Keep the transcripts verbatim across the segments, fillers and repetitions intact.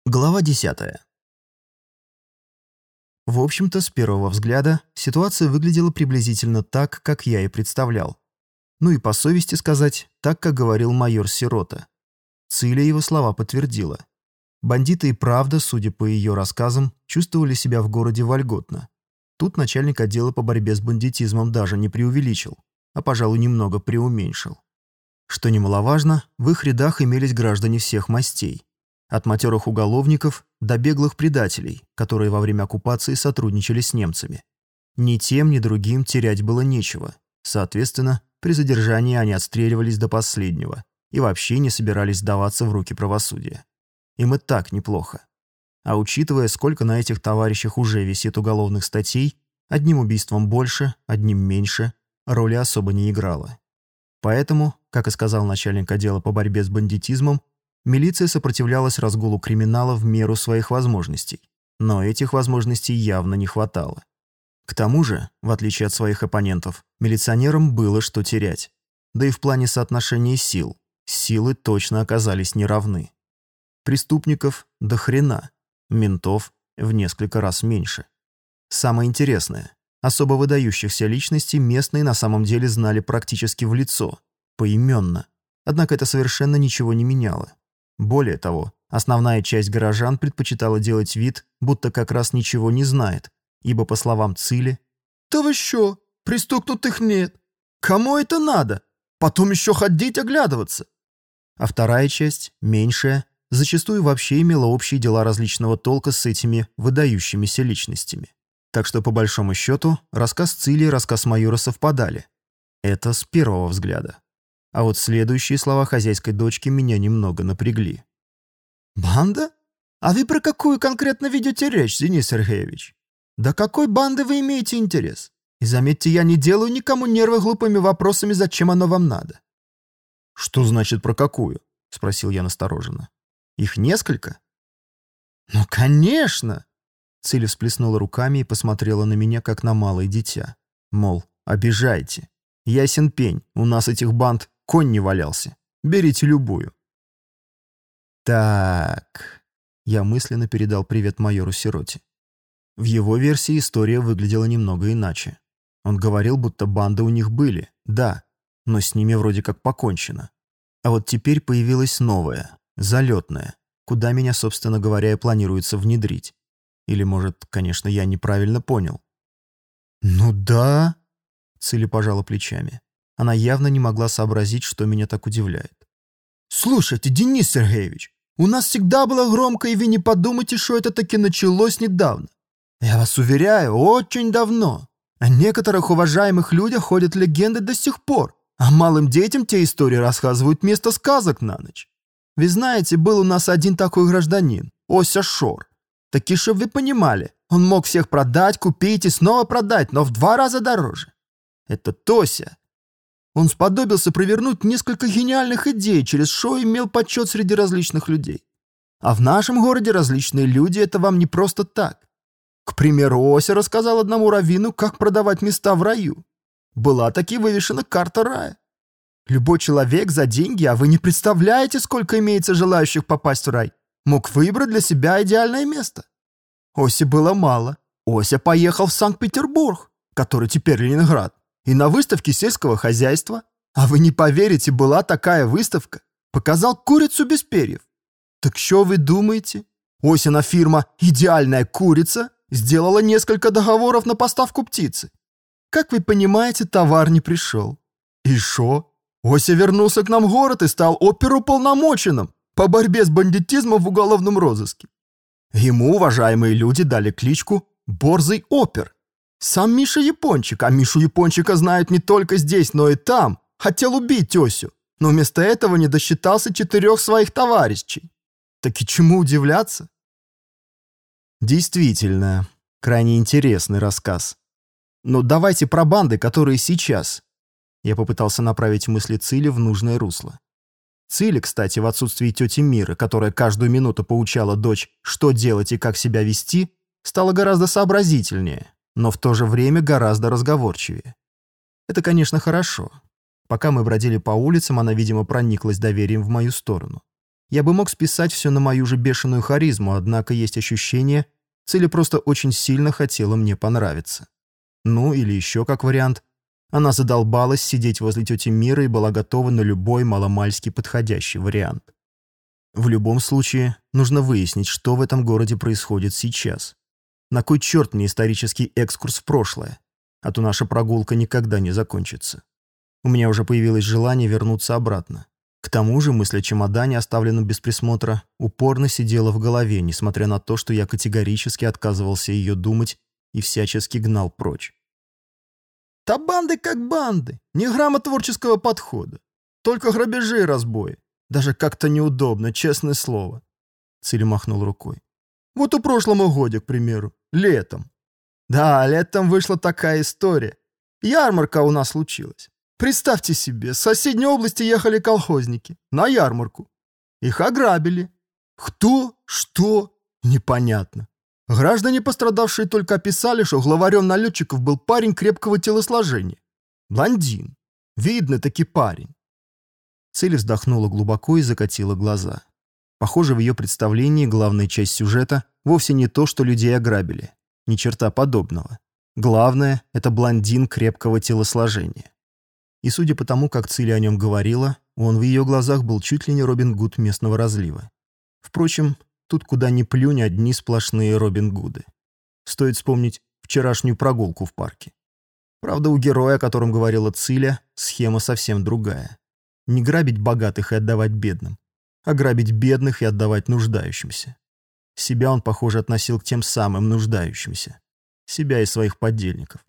Глава десятая. В общем-то, с первого взгляда ситуация выглядела приблизительно так, как я и представлял. Ну и по совести сказать, так, как говорил майор Сирота. Циля его слова подтвердила. Бандиты и правда, судя по ее рассказам, чувствовали себя в городе вольготно. Тут начальник отдела по борьбе с бандитизмом даже не преувеличил, а, пожалуй, немного преуменьшил. Что немаловажно, в их рядах имелись граждане всех мастей. От матерых уголовников до беглых предателей, которые во время оккупации сотрудничали с немцами. Ни тем, ни другим терять было нечего. Соответственно, при задержании они отстреливались до последнего и вообще не собирались сдаваться в руки правосудия. Им и так неплохо. А учитывая, сколько на этих товарищах уже висит уголовных статей, одним убийством больше, одним меньше, роли особо не играло. Поэтому, как и сказал начальник отдела по борьбе с бандитизмом, милиция сопротивлялась разгулу криминала в меру своих возможностей, но этих возможностей явно не хватало. К тому же, в отличие от своих оппонентов, милиционерам было что терять. Да и в плане соотношения сил, силы точно оказались неравны. Преступников до хрена, ментов в несколько раз меньше. Самое интересное, особо выдающихся личностей местные на самом деле знали практически в лицо, поименно, однако это совершенно ничего не меняло. Более того, основная часть горожан предпочитала делать вид, будто как раз ничего не знает, ибо, по словам Цили, «Да вы что, пристукнутых нет. Кому это надо? Потом еще ходить оглядываться». А вторая часть, меньшая, зачастую вообще имела общие дела различного толка с этими выдающимися личностями. Так что, по большому счету, рассказ Цили и рассказ майора совпадали. Это с первого взгляда. А вот следующие слова хозяйской дочки меня немного напрягли. «Банда? А вы про какую конкретно ведете речь, Денис Сергеевич? До какой банды вы имеете интерес? И заметьте, я не делаю никому нервы глупыми вопросами, зачем оно вам надо». «Что значит про какую?» — спросил я настороженно. «Их несколько?» «Ну, конечно!» Цили всплеснула руками и посмотрела на меня, как на малое дитя. Мол, обижайте. Ясен пень, у нас этих банд конь не валялся. Берите любую. Так. Я мысленно передал привет майору Сироте. В его версии история выглядела немного иначе. Он говорил, будто банды у них были, да, но с ними вроде как покончено. А вот теперь появилась новая, залетная, куда меня, собственно говоря, и планируется внедрить. Или, может, конечно, я неправильно понял. «Ну да», — Цили пожала плечами. Она явно не могла сообразить, что меня так удивляет. «Слушайте, Денис Сергеевич, у нас всегда было громко, и вы не подумайте, что это таки началось недавно. Я вас уверяю, очень давно. О некоторых уважаемых людях ходят легенды до сих пор, а малым детям те истории рассказывают вместо сказок на ночь. Вы знаете, был у нас один такой гражданин, Ося Шор. Таки, чтоб вы понимали, он мог всех продать, купить и снова продать, но в два раза дороже. Это Тося. Он сподобился провернуть несколько гениальных идей, через что имел почет среди различных людей. А в нашем городе различные люди — это вам не просто так. К примеру, Ося рассказал одному раввину, как продавать места в раю. Была таки вывешена карта рая. Любой человек за деньги, а вы не представляете, сколько имеется желающих попасть в рай, мог выбрать для себя идеальное место. Осе было мало. Ося поехал в Санкт-Петербург, который теперь Ленинград, и на выставке сельского хозяйства, а вы не поверите, была такая выставка, показал курицу без перьев. Так что вы думаете? Осина фирма «Идеальная курица» сделала несколько договоров на поставку птицы. Как вы понимаете, товар не пришел. И шо? Ося вернулся к нам в город и стал оперуполномоченным по борьбе с бандитизмом в уголовном розыске. Ему уважаемые люди дали кличку «Борзый опер». Сам Миша Япончик, а Мишу Япончика знают не только здесь, но и там, хотел убить Осю, но вместо этого не досчитался четырех своих товарищей. Так и чему удивляться? Действительно, крайне интересный рассказ. Но давайте про банды, которые сейчас. Я попытался направить мысли Цили в нужное русло. Цили, кстати, в отсутствии тети Миры, которая каждую минуту поучала дочь, что делать и как себя вести, стала гораздо сообразительнее, но в то же время гораздо разговорчивее. Это, конечно, хорошо. Пока мы бродили по улицам, она, видимо, прониклась доверием в мою сторону. Я бы мог списать все на мою же бешеную харизму, однако есть ощущение, Циля просто очень сильно хотела мне понравиться. Ну, или еще как вариант, она задолбалась сидеть возле тети Миры и была готова на любой маломальски подходящий вариант. В любом случае, нужно выяснить, что в этом городе происходит сейчас. На кой черт мне исторический экскурс в прошлое? А то наша прогулка никогда не закончится. У меня уже появилось желание вернуться обратно. К тому же мысль о чемодане, оставленном без присмотра, упорно сидела в голове, несмотря на то, что я категорически отказывался ее думать и всячески гнал прочь. «Та банды как банды, ни грамма творческого подхода. Только грабежи и разбои. Даже как-то неудобно, честное слово». Циля махнул рукой. «Вот у прошлом годе, к примеру, летом. Да, летом вышла такая история. Ярмарка у нас случилась. Представьте себе, с соседней области ехали колхозники на ярмарку. Их ограбили. Кто? Что? Непонятно. Граждане, пострадавшие, только описали, что главарем налетчиков был парень крепкого телосложения. Блондин. Видно-таки парень». Циля вздохнула глубоко и закатила глаза. Похоже, в ее представлении главная часть сюжета вовсе не то, что людей ограбили. Ни черта подобного. Главное — это блондин крепкого телосложения. И судя по тому, как Циля о нем говорила, он в ее глазах был чуть ли не Робин Гуд местного разлива. Впрочем, тут куда ни плюнь, одни сплошные Робин Гуды. Стоит вспомнить вчерашнюю прогулку в парке. Правда, у героя, о котором говорила Циля, схема совсем другая. Не грабить богатых и отдавать бедным, а грабить бедных и отдавать нуждающимся. Себя он, похоже, относил к тем самым нуждающимся. Себя и своих подельников.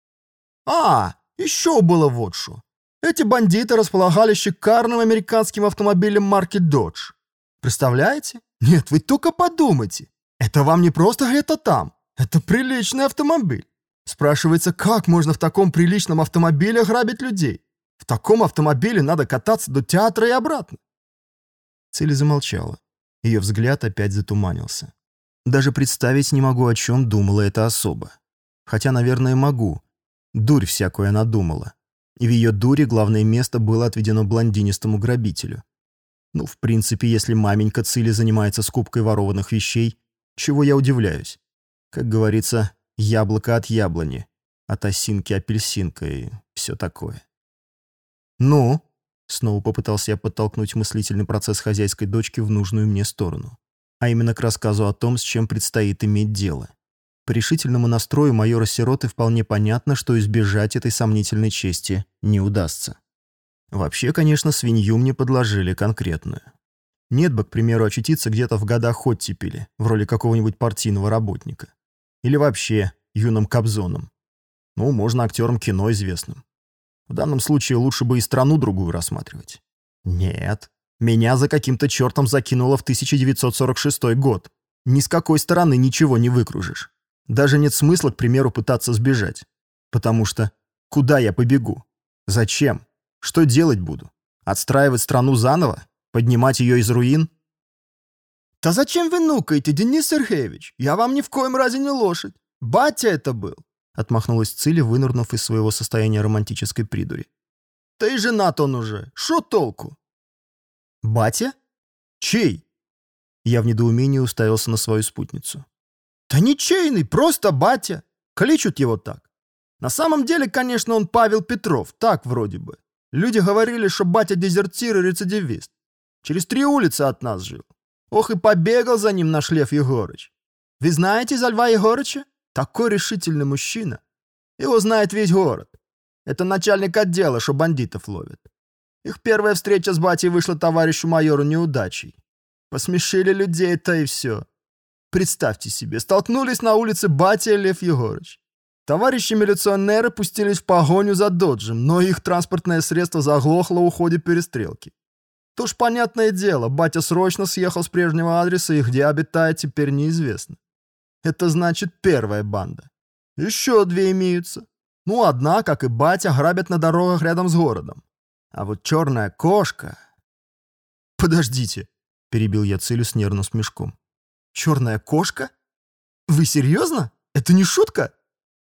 «А, еще было вот что. Эти бандиты располагали шикарным американским автомобилем марки Dodge. Представляете? Нет, вы только подумайте. Это вам не просто где-то там. Это приличный автомобиль. Спрашивается, как можно в таком приличном автомобиле грабить людей? В таком автомобиле надо кататься до театра и обратно». Циля замолчала. Ее взгляд опять затуманился. Даже представить не могу, о чем думала эта особа. Хотя, наверное, могу. Дурь всякую она думала. И в ее дуре главное место было отведено блондинистому грабителю. Ну, в принципе, если маменька Цили занимается скупкой ворованных вещей, чего я удивляюсь? Как говорится, яблоко от яблони, от осинки апельсинка и все такое. «Ну?» — снова попытался я подтолкнуть мыслительный процесс хозяйской дочки в нужную мне сторону. А именно к рассказу о том, с чем предстоит иметь дело. По решительному настрою майора Сироты вполне понятно, что избежать этой сомнительной чести не удастся. Вообще, конечно, свинью мне подложили конкретную. Нет бы, к примеру, очутиться где-то в годах оттепели, в роли какого-нибудь партийного работника. Или вообще юным Кобзоном. Ну, можно актером кино известным. В данном случае лучше бы и страну другую рассматривать. Нет, меня за каким-то чертом закинуло в тысяча девятьсот сорок шестой год. Ни с какой стороны ничего не выкружишь. Даже нет смысла, к примеру, пытаться сбежать. Потому что куда я побегу? Зачем? Что делать буду? Отстраивать страну заново? Поднимать ее из руин? «Да зачем вы нукаете, Денис Сергеевич? Я вам ни в коем разе не лошадь. Батя это был!» Отмахнулась Циля, вынырнув из своего состояния романтической придури. «Да и женат он уже. Шо толку?» «Батя? Чей?» Я в недоумении уставился на свою спутницу. «Да ничейный, просто батя. Кличут его так. На самом деле, конечно, он Павел Петров, так вроде бы. Люди говорили, что батя дезертир и рецидивист. Через три улицы от нас жил. Ох, и побегал за ним наш Лев Егорыч. Вы знаете за Льва Егорыча? Такой решительный мужчина. Его знает весь город. Это начальник отдела, что бандитов ловит. Их первая встреча с батей вышла товарищу майору неудачей. Посмешили людей-то и все. Представьте себе, столкнулись на улице батя и Лев Егорыч. Товарищи милиционеры пустились в погоню за доджем, но их транспортное средство заглохло в ходе перестрелки. То ж понятное дело, батя срочно съехал с прежнего адреса, и где обитает, теперь неизвестно. Это значит первая банда. Еще две имеются. Ну, одна, как и батя, грабят на дорогах рядом с городом. А вот черная кошка... «Подождите», — перебил я Цилю с нервным смешком. «Черная кошка? Вы серьезно? Это не шутка?»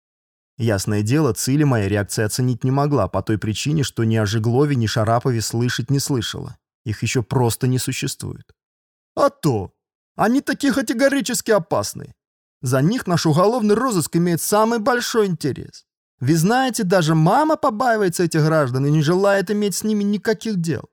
Ясное дело, Циля моя реакция оценить не могла по той причине, что ни о Жиглове, ни Шарапове слышать не слышала. Их еще просто не существует. А то! Они такие категорически опасны. За них наш уголовный розыск имеет самый большой интерес. Вы знаете, даже мама побаивается этих граждан и не желает иметь с ними никаких дел».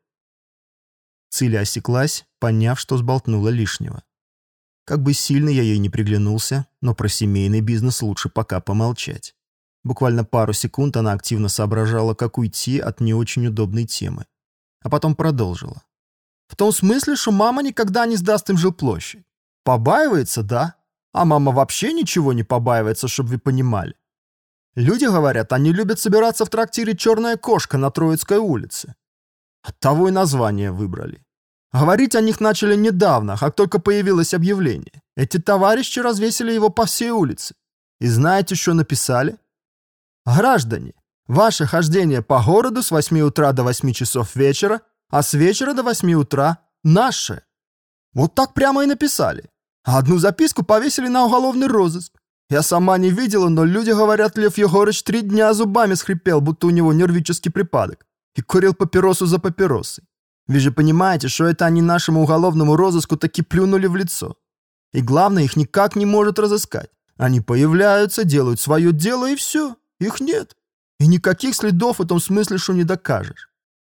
Циля осеклась, поняв, что сболтнула лишнего. Как бы сильно я ей не приглянулся, но про семейный бизнес лучше пока помолчать. Буквально пару секунд она активно соображала, как уйти от не очень удобной темы. А потом продолжила. «В том смысле, что мама никогда не сдаст им жилплощадь. Побаивается, да? А мама вообще ничего не побаивается, чтобы вы понимали. Люди говорят, они любят собираться в трактире «Черная кошка» на Троицкой улице. Оттого и название выбрали. Говорить о них начали недавно, как только появилось объявление. Эти товарищи развесили его по всей улице. И знаете, что написали? «Граждане, ваше хождение по городу с восьми утра до восьми часов вечера, а с вечера до восьми утра наше». Вот так прямо и написали. А одну записку повесили на уголовный розыск. Я сама не видела, но люди говорят, Лев Егорыч три дня зубами скрипел, будто у него нервический припадок, и курил папиросу за папиросой. Вы же понимаете, что это они нашему уголовному розыску таки плюнули в лицо. И главное, их никак не может разыскать. Они появляются, делают свое дело, и все. Их нет. И никаких следов в этом смысле, что не докажешь».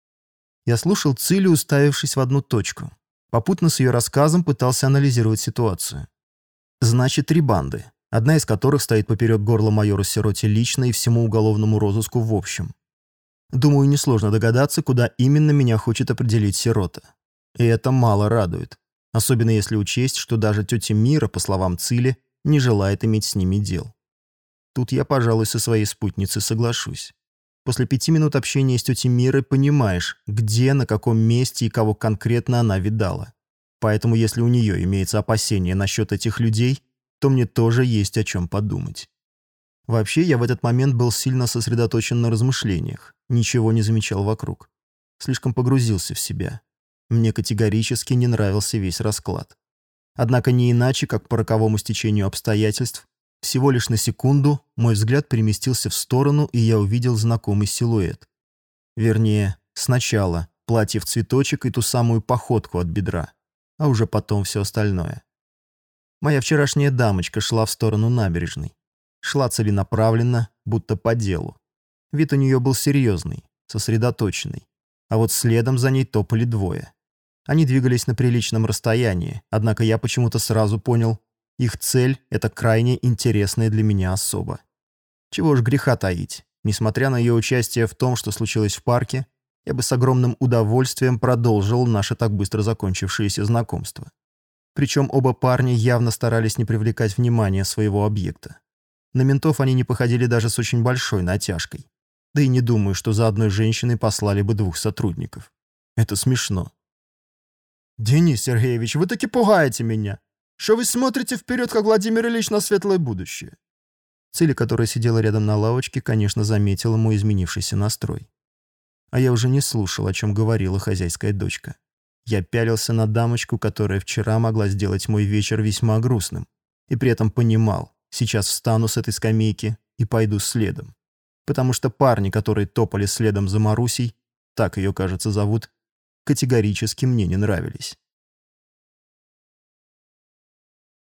Я слушал Цилю, уставившись в одну точку. Попутно с ее рассказом пытался анализировать ситуацию. Значит, три банды, одна из которых стоит поперек горла майору Сироте лично и всему уголовному розыску в общем. Думаю, несложно догадаться, куда именно меня хочет определить Сирота. И это мало радует. Особенно если учесть, что даже тетя Мира, по словам Цили, не желает иметь с ними дел. Тут я, пожалуй, со своей спутницей соглашусь. После пяти минут общения с тетей Мирой понимаешь, где, на каком месте и кого конкретно она видала. Поэтому если у нее имеется опасение насчет этих людей, то мне тоже есть о чем подумать. Вообще, я в этот момент был сильно сосредоточен на размышлениях, ничего не замечал вокруг. Слишком погрузился в себя. Мне категорически не нравился весь расклад. Однако не иначе, как по роковому стечению обстоятельств, всего лишь на секунду мой взгляд переместился в сторону, и я увидел знакомый силуэт. Вернее, сначала платье в цветочек и ту самую походку от бедра, а уже потом все остальное. Моя вчерашняя дамочка шла в сторону набережной. Шла целенаправленно, будто по делу. Вид у нее был серьезный, сосредоточенный. А вот следом за ней топали двое. Они двигались на приличном расстоянии, однако я почему-то сразу понял, их цель — это крайне интересная для меня особа. Чего ж греха таить. Несмотря на ее участие в том, что случилось в парке, я бы с огромным удовольствием продолжил наше так быстро закончившееся знакомство. Причем оба парня явно старались не привлекать внимания своего объекта. На ментов они не походили даже с очень большой натяжкой. Да и не думаю, что за одной женщиной послали бы двух сотрудников. Это смешно. «Денис Сергеевич, вы таки пугаете меня. Что вы смотрите вперед, как Владимир Ильич, на светлое будущее?» Циля, которая сидела рядом на лавочке, конечно, заметила мой изменившийся настрой. А я уже не слушал, о чем говорила хозяйская дочка. Я пялился на дамочку, которая вчера могла сделать мой вечер весьма грустным, и при этом понимал, сейчас встану с этой скамейки и пойду следом. Потому что парни, которые топали следом за Марусей, так ее, кажется, зовут, категорически мне не нравились.